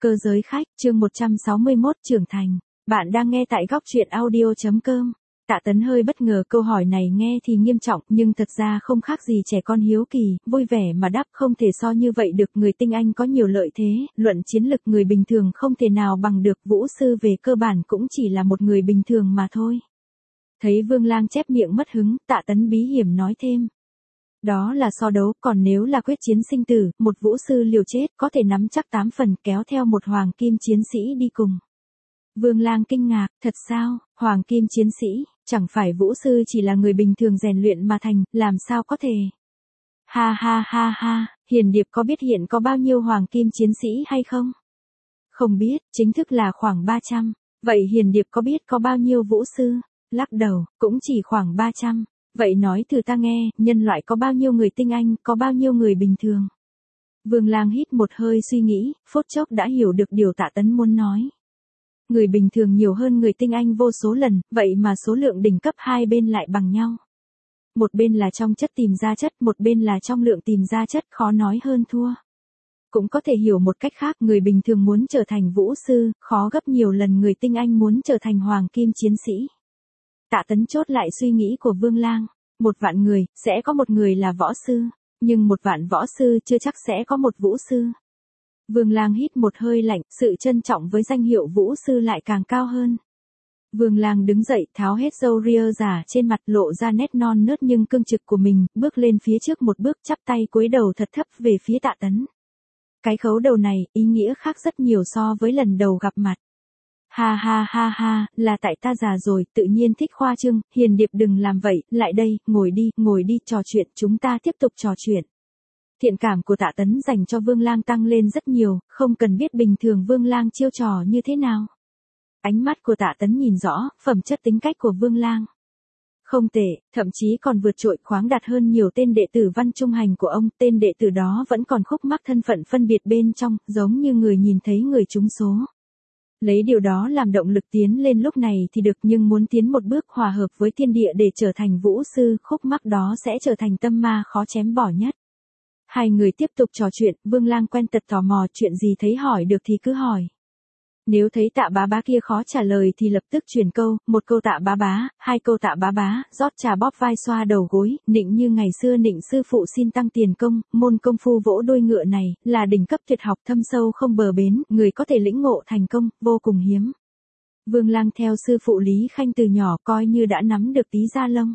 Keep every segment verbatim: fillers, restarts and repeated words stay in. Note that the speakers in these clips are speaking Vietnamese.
Cơ giới khách, chương một trăm sáu mươi mốt trưởng thành. Bạn đang nghe tại góc truyện audio chấm com. Tạ Tấn hơi bất ngờ, câu hỏi này nghe thì nghiêm trọng, nhưng thật ra không khác gì trẻ con hiếu kỳ, vui vẻ mà đáp. Không thể so như vậy được, người tinh anh có nhiều lợi thế, luận chiến lực người bình thường không thể nào bằng được, Vũ sư về cơ bản cũng chỉ là một người bình thường mà thôi. Thấy Vương Lang chép miệng mất hứng, Tạ Tấn bí hiểm nói thêm. Đó là so đấu, còn nếu là quyết chiến sinh tử, một vũ sư liều chết có thể nắm chắc tám phần, kéo theo một hoàng kim chiến sĩ đi cùng. Vương Lang kinh ngạc, thật sao, hoàng kim chiến sĩ, chẳng phải vũ sư chỉ là người bình thường rèn luyện mà thành, làm sao có thể? Ha ha ha ha, Hiền Điệp có biết hiện có bao nhiêu hoàng kim chiến sĩ hay không? Không biết, chính thức là khoảng ba trăm. Vậy Hiền Điệp có biết có bao nhiêu vũ sư? Lắc đầu, cũng chỉ khoảng ba trăm. Vậy nói thử ta nghe, nhân loại có bao nhiêu người tinh anh, có bao nhiêu người bình thường? Vương Lang hít một hơi suy nghĩ, phút chốc đã hiểu được điều Tạ Tấn muốn nói. Người bình thường nhiều hơn người tinh anh vô số lần, vậy mà số lượng đỉnh cấp hai bên lại bằng nhau. Một bên là trong chất tìm ra chất, một bên là trong lượng tìm ra chất, khó nói hơn thua. Cũng có thể hiểu một cách khác, người bình thường muốn trở thành vũ sư, khó gấp nhiều lần người tinh anh muốn trở thành hoàng kim chiến sĩ. Tạ Tấn chốt lại suy nghĩ của Vương Lang. Một vạn người, sẽ có một người là võ sư. Nhưng một vạn võ sư chưa chắc sẽ có một vũ sư. Vương Lang hít một hơi lạnh, sự trân trọng với danh hiệu vũ sư lại càng cao hơn. Vương Lang đứng dậy, tháo hết râu ria giả trên mặt, lộ ra nét non nớt nhưng cương trực của mình, bước lên phía trước một bước, chắp tay cúi đầu thật thấp về phía Tạ Tấn. Cái khấu đầu này, ý nghĩa khác rất nhiều so với lần đầu gặp mặt. Ha ha ha ha, là tại ta già rồi, tự nhiên thích khoa trương, Hiền Điệp đừng làm vậy, lại đây, ngồi đi, ngồi đi, trò chuyện, chúng ta tiếp tục trò chuyện. Thiện cảm của Tạ Tấn dành cho Vương Lang tăng lên rất nhiều, không cần biết bình thường Vương Lang chiêu trò như thế nào. Ánh mắt của Tạ Tấn nhìn rõ, phẩm chất tính cách của Vương Lang. Không tệ, thậm chí còn vượt trội, khoáng đạt hơn nhiều tên đệ tử văn trung hành của ông, tên đệ tử đó vẫn còn khúc mắc thân phận phân biệt bên trong, giống như người nhìn thấy người trúng số. Lấy điều đó làm động lực tiến lên lúc này thì được, nhưng muốn tiến một bước hòa hợp với thiên địa để trở thành vũ sư, khúc mắc đó sẽ trở thành tâm ma khó chém bỏ nhất. Hai người tiếp tục trò chuyện, Vương Lang quen tật tò mò, chuyện gì thấy hỏi được thì cứ hỏi. Nếu thấy Tạ bá bá kia khó trả lời thì lập tức chuyển câu, một câu Tạ bá bá, hai câu Tạ bá bá, rót trà bóp vai xoa đầu gối, nịnh như ngày xưa nịnh sư phụ xin tăng tiền công, môn công phu vỗ đuôi ngựa này, là đỉnh cấp tuyệt học thâm sâu không bờ bến, người có thể lĩnh ngộ thành công, vô cùng hiếm. Vương Lang theo sư phụ Lý Khanh từ nhỏ coi như đã nắm được tí da lông.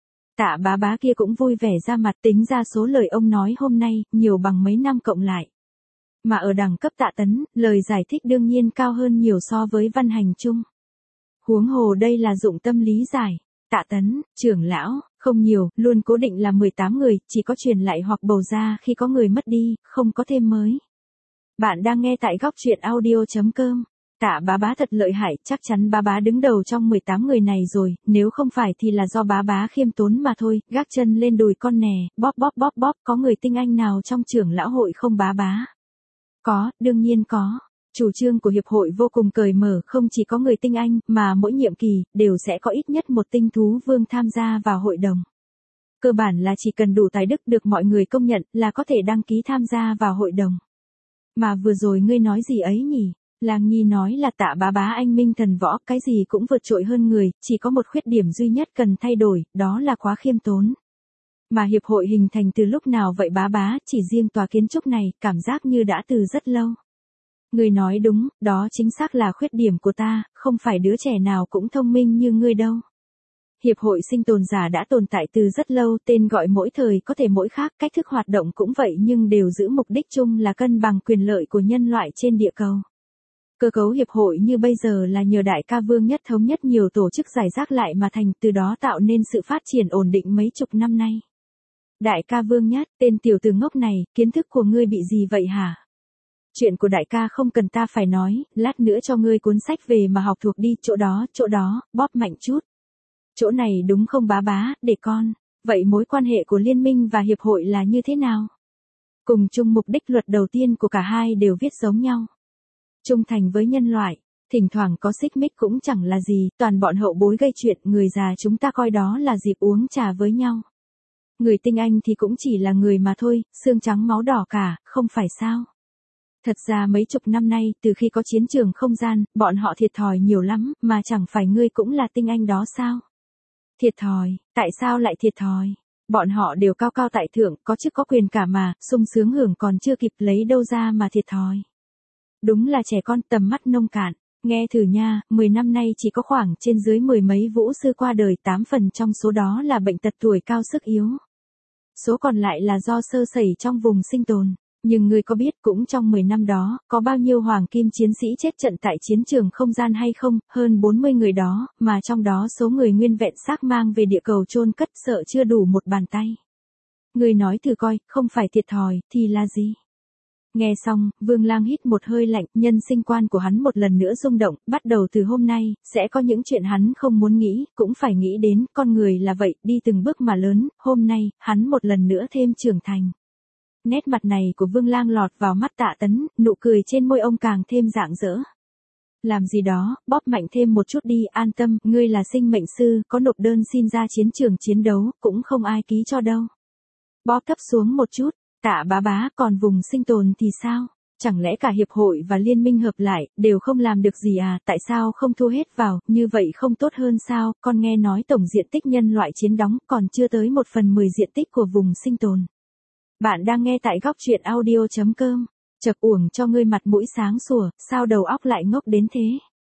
Tạ bá bá kia cũng vui vẻ ra mặt, tính ra số lời ông nói hôm nay, nhiều bằng mấy năm cộng lại. Mà ở đẳng cấp Tạ Tấn, lời giải thích đương nhiên cao hơn nhiều so với văn hành chung. Huống hồ đây là dụng tâm lý giải. Tạ Tấn, trưởng lão, không nhiều, luôn cố định là mười tám người, chỉ có truyền lại hoặc bầu ra khi có người mất đi, không có thêm mới. Bạn đang nghe tại góc truyện audio chấm com. Tạ bá bá thật lợi hại, chắc chắn bá bá đứng đầu trong mười tám người này rồi, nếu không phải thì là do bá bá khiêm tốn mà thôi, gác chân lên đùi con nè, bóp bóp bóp bóp, có người tinh anh nào trong trưởng lão hội không bá bá? Có, đương nhiên có. Chủ trương của hiệp hội vô cùng cởi mở, không chỉ có người tinh anh, mà mỗi nhiệm kỳ, đều sẽ có ít nhất một tinh thú vương tham gia vào hội đồng. Cơ bản là chỉ cần đủ tài đức được mọi người công nhận là có thể đăng ký tham gia vào hội đồng. Mà vừa rồi ngươi nói gì ấy nhỉ? Lang Nhi nói là Tạ bá bá anh minh thần võ, cái gì cũng vượt trội hơn người, chỉ có một khuyết điểm duy nhất cần thay đổi, đó là quá khiêm tốn. Mà hiệp hội hình thành từ lúc nào vậy bá bá, chỉ riêng tòa kiến trúc này, cảm giác như đã từ rất lâu. Ngươi nói đúng, đó chính xác là khuyết điểm của ta, không phải đứa trẻ nào cũng thông minh như ngươi đâu. Hiệp hội sinh tồn giả đã tồn tại từ rất lâu, tên gọi mỗi thời có thể mỗi khác, cách thức hoạt động cũng vậy nhưng đều giữ mục đích chung là cân bằng quyền lợi của nhân loại trên địa cầu. Cơ cấu hiệp hội như bây giờ là nhờ Đại ca Vương Nhất thống nhất nhiều tổ chức giải rác lại mà thành, từ đó tạo nên sự phát triển ổn định mấy chục năm nay. Đại ca Vương Nhất, tên tiểu tử ngốc này, kiến thức của ngươi bị gì vậy hả? Chuyện của đại ca không cần ta phải nói, lát nữa cho ngươi cuốn sách về mà học thuộc đi, chỗ đó, chỗ đó, bóp mạnh chút. Chỗ này đúng không bá bá, để con. Vậy mối quan hệ của liên minh và hiệp hội là như thế nào? Cùng chung mục đích, luật đầu tiên của cả hai đều viết giống nhau. Trung thành với nhân loại, thỉnh thoảng có xích mích cũng chẳng là gì, toàn bọn hậu bối gây chuyện, người già chúng ta coi đó là dịp uống trà với nhau. Người tinh anh thì cũng chỉ là người mà thôi, xương trắng máu đỏ cả, không phải sao? Thật ra mấy chục năm nay, từ khi có chiến trường không gian, bọn họ thiệt thòi nhiều lắm, mà chẳng phải ngươi cũng là tinh anh đó sao? Thiệt thòi, tại sao lại thiệt thòi? Bọn họ đều cao cao tại thượng, có chức có quyền cả mà, sung sướng hưởng còn chưa kịp lấy đâu ra mà thiệt thòi. Đúng là trẻ con tầm mắt nông cạn. Nghe thử nha, mười năm nay chỉ có khoảng trên dưới mười mấy vũ sư qua đời, tám phần trong số đó là bệnh tật, tuổi cao sức yếu. Số còn lại là do sơ sẩy trong vùng sinh tồn. Nhưng ngươi có biết cũng trong mười năm đó, có bao nhiêu hoàng kim chiến sĩ chết trận tại chiến trường không gian hay không? Hơn bốn mươi người đó, mà trong đó số người nguyên vẹn xác mang về địa cầu chôn cất sợ chưa đủ một bàn tay. Ngươi nói thử coi, không phải thiệt thòi, thì là gì? Nghe xong, Vương Lang hít một hơi lạnh, nhân sinh quan của hắn một lần nữa rung động, bắt đầu từ hôm nay, sẽ có những chuyện hắn không muốn nghĩ, cũng phải nghĩ đến, con người là vậy, đi từng bước mà lớn, hôm nay, hắn một lần nữa thêm trưởng thành. Nét mặt này của Vương Lang lọt vào mắt Tạ Tấn, nụ cười trên môi ông càng thêm rạng rỡ. Làm gì đó, bóp mạnh thêm một chút đi, an tâm, ngươi là sinh mệnh sư, có nộp đơn xin ra chiến trường chiến đấu, cũng không ai ký cho đâu. Bóp thấp xuống một chút. Tạ bá bá, còn vùng sinh tồn thì sao? Chẳng lẽ cả hiệp hội và liên minh hợp lại, đều không làm được gì à? Tại sao không thu hết vào, như vậy không tốt hơn sao? Con nghe nói tổng diện tích nhân loại chiến đóng còn chưa tới một phần mười diện tích của vùng sinh tồn. Bạn đang nghe tại góc truyện audio chấm com. Chật uổng cho ngươi mặt mũi sáng sủa, sao đầu óc lại ngốc đến thế?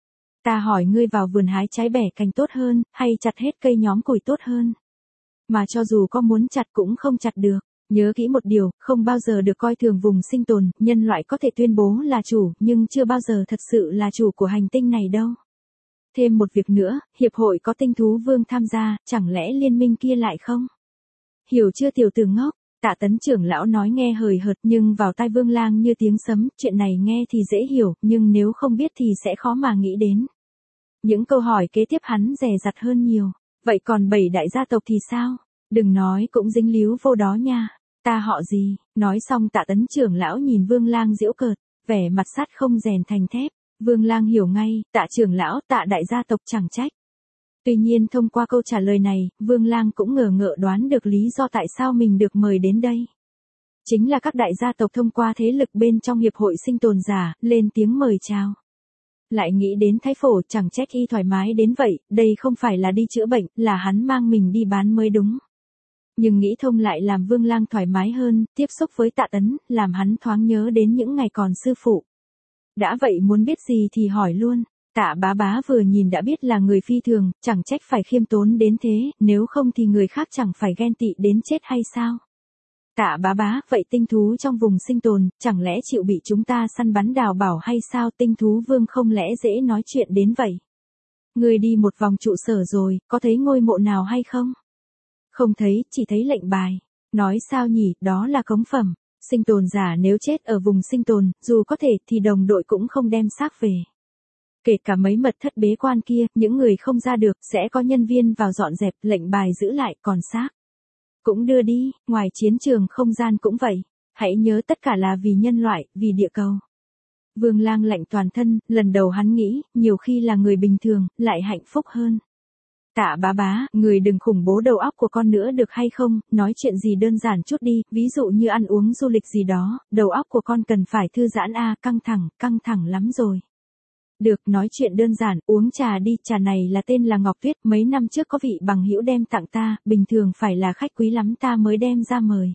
Ta hỏi ngươi vào vườn hái trái bẻ cành tốt hơn, hay chặt hết cây nhóm củi tốt hơn? Mà cho dù có muốn chặt cũng không chặt được. Nhớ kỹ một điều, không bao giờ được coi thường vùng sinh tồn, nhân loại có thể tuyên bố là chủ, nhưng chưa bao giờ thật sự là chủ của hành tinh này đâu. Thêm một việc nữa, hiệp hội có tinh thú vương tham gia, chẳng lẽ liên minh kia lại không? Hiểu chưa tiểu tử ngốc? Tạ Tấn trưởng lão nói nghe hời hợt nhưng vào tai Vương Lang như tiếng sấm, chuyện này nghe thì dễ hiểu, nhưng nếu không biết thì sẽ khó mà nghĩ đến. Những câu hỏi kế tiếp hắn dè dặt hơn nhiều. Vậy còn bảy đại gia tộc thì sao? Đừng nói cũng dính líu vô đó nha. Ta họ gì? Nói xong Tạ Tấn trưởng lão nhìn Vương Lang giễu cợt, vẻ mặt sắt không rèn thành thép. Vương Lang hiểu ngay, Tạ trưởng lão, Tạ đại gia tộc chẳng trách. Tuy nhiên thông qua câu trả lời này, Vương Lang cũng ngờ ngợ đoán được lý do tại sao mình được mời đến đây. Chính là các đại gia tộc thông qua thế lực bên trong hiệp hội sinh tồn giả, lên tiếng mời chào. Lại nghĩ đến Thái Phổ, chẳng trách y thoải mái đến vậy, đây không phải là đi chữa bệnh, là hắn mang mình đi bán mới đúng. Nhưng nghĩ thông lại làm Vương Lang thoải mái hơn, tiếp xúc với Tạ Tấn, làm hắn thoáng nhớ đến những ngày còn sư phụ. Đã vậy muốn biết gì thì hỏi luôn. Tạ bá bá vừa nhìn đã biết là người phi thường, chẳng trách phải khiêm tốn đến thế, nếu không thì người khác chẳng phải ghen tị đến chết hay sao? Tạ bá bá, vậy tinh thú trong vùng sinh tồn, chẳng lẽ chịu bị chúng ta săn bắn đào bảo hay sao? Tinh thú vương không lẽ dễ nói chuyện đến vậy? Người đi một vòng trụ sở rồi, có thấy ngôi mộ nào hay không? Không thấy, chỉ thấy lệnh bài. Nói sao nhỉ, đó là cống phẩm. Sinh tồn giả nếu chết ở vùng sinh tồn, dù có thể thì đồng đội cũng không đem xác về. Kể cả mấy mật thất bế quan kia, những người không ra được, sẽ có nhân viên vào dọn dẹp, lệnh bài giữ lại, còn xác cũng đưa đi, ngoài chiến trường không gian cũng vậy. Hãy nhớ tất cả là vì nhân loại, vì địa cầu. Vương Lang lạnh toàn thân, lần đầu hắn nghĩ, nhiều khi là người bình thường, lại hạnh phúc hơn. Tạ bá bá, người đừng khủng bố đầu óc của con nữa được hay không, nói chuyện gì đơn giản chút đi, ví dụ như ăn uống du lịch gì đó, đầu óc của con cần phải thư giãn a, căng thẳng, căng thẳng lắm rồi. Được, nói chuyện đơn giản, uống trà đi, trà này là tên là Ngọc Tuyết, mấy năm trước có vị bằng hữu đem tặng ta, bình thường phải là khách quý lắm ta mới đem ra mời.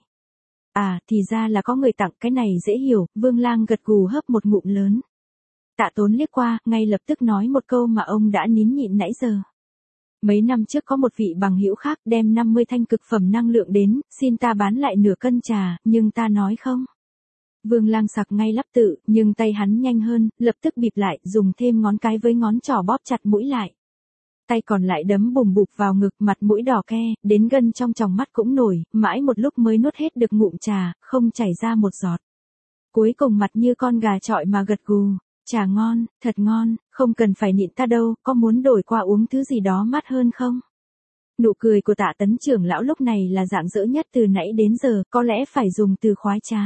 À, thì ra là có người tặng, cái này dễ hiểu, Vương Lang gật gù hớp một ngụm lớn. Tạ Tốn liếc qua, ngay lập tức nói một câu mà ông đã nín nhịn nãy giờ. Mấy năm trước có một vị bằng hữu khác đem năm mươi thanh cực phẩm năng lượng đến, xin ta bán lại nửa cân trà, nhưng ta nói không. Vương Lang sặc ngay lắp tự, nhưng tay hắn nhanh hơn, lập tức bịt lại, dùng thêm ngón cái với ngón trỏ bóp chặt mũi lại. Tay còn lại đấm bùm bụp vào ngực, mặt mũi đỏ ke, đến gân trong tròng mắt cũng nổi, mãi một lúc mới nuốt hết được ngụm trà, không chảy ra một giọt. Cuối cùng mặt như con gà chọi mà gật gù, trà ngon, thật ngon, không cần phải nhịn ta đâu, có muốn đổi qua uống thứ gì đó mát hơn không? Nụ cười của Tạ Tấn trưởng lão lúc này là rạng rỡ nhất từ nãy đến giờ, có lẽ phải dùng từ khoái trá.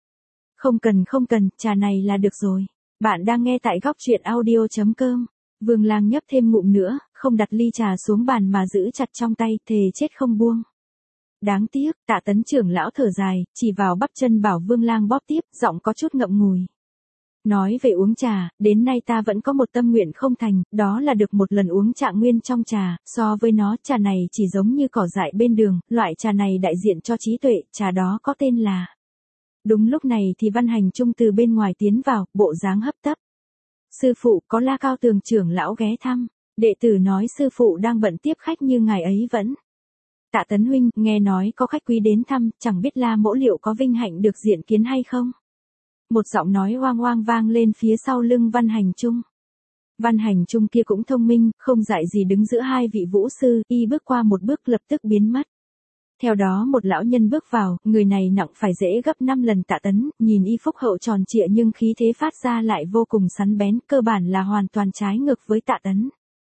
Không cần không cần, trà này là được rồi. Bạn đang nghe tại góc truyện audio chấm com. Vương Lang nhấp thêm ngụm nữa, không đặt ly trà xuống bàn mà giữ chặt trong tay, thề chết không buông. Đáng tiếc, Tạ Tấn trưởng lão thở dài, chỉ vào bắp chân bảo Vương Lang bóp tiếp, giọng có chút ngậm ngùi. Nói về uống trà, đến nay ta vẫn có một tâm nguyện không thành, đó là được một lần uống trạng nguyên trong trà, so với nó trà này chỉ giống như cỏ dại bên đường, loại trà này đại diện cho trí tuệ, trà đó có tên là. Đúng lúc này thì Văn Hành Trung từ bên ngoài tiến vào, bộ dáng hấp tấp. Sư phụ, có La Cao Tường trưởng lão ghé thăm. Đệ tử nói sư phụ đang bận tiếp khách như ngài ấy vẫn. Tạ Tấn huynh, nghe nói có khách quý đến thăm, chẳng biết La mỗ liệu có vinh hạnh được diện kiến hay không? Một giọng nói oang oang vang lên phía sau lưng Văn Hành Trung. Văn Hành Trung kia cũng thông minh, không dại gì đứng giữa hai vị vũ sư, y bước qua một bước lập tức biến mất. Theo đó một lão nhân bước vào, người này nặng phải dễ gấp năm lần Tạ Tấn, nhìn y phúc hậu tròn trịa nhưng khí thế phát ra lại vô cùng sắn bén, cơ bản là hoàn toàn trái ngược với Tạ Tấn.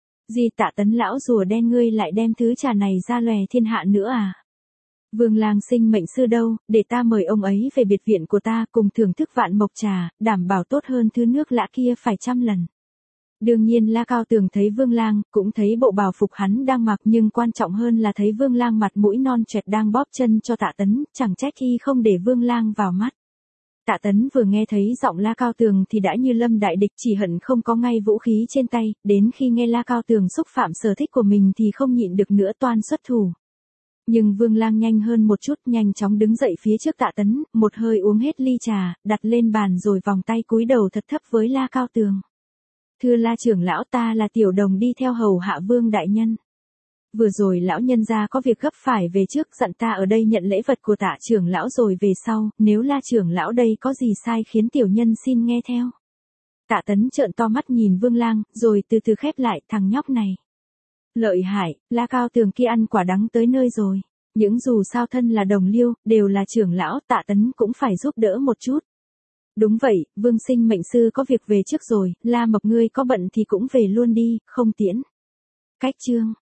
Gì Tạ Tấn lão rùa đen, ngươi lại đem thứ trà này ra lòe thiên hạ nữa à? Vương Lang sinh mệnh sư đâu, để ta mời ông ấy về biệt viện của ta cùng thưởng thức vạn mộc trà, đảm bảo tốt hơn thứ nước lã kia phải trăm lần. Đương nhiên La Cao Tường thấy Vương Lang, cũng thấy bộ bào phục hắn đang mặc, nhưng quan trọng hơn là thấy Vương Lang mặt mũi non choẹt đang bóp chân cho Tạ Tấn, chẳng trách y không để Vương Lang vào mắt. Tạ Tấn vừa nghe thấy giọng La Cao Tường thì đã như lâm đại địch, chỉ hận không có ngay vũ khí trên tay, đến khi nghe La Cao Tường xúc phạm sở thích của mình thì không nhịn được nữa toan xuất thủ. Nhưng Vương Lang nhanh hơn một chút, nhanh chóng đứng dậy phía trước Tạ Tấn, một hơi uống hết ly trà, đặt lên bàn rồi vòng tay cúi đầu thật thấp với La Cao Tường. Thưa La trưởng lão, ta là tiểu đồng đi theo hầu hạ Vương đại nhân. Vừa rồi lão nhân gia có việc gấp phải về trước, dặn ta ở đây nhận lễ vật của Tạ trưởng lão rồi về sau, nếu La trưởng lão đây có gì sai khiến tiểu nhân xin nghe theo. Tạ Tấn trợn to mắt nhìn Vương Lang, rồi từ từ khép lại, thằng nhóc này. Lợi hại, La Cao Tường kia ăn quả đắng tới nơi rồi. Những dù sao thân là đồng liêu, đều là trưởng lão, Tạ Tấn cũng phải giúp đỡ một chút. Đúng vậy, Vương sinh mệnh sư có việc về trước rồi, La Mộc ngươi có bận thì cũng về luôn đi, không tiễn. Cách chương.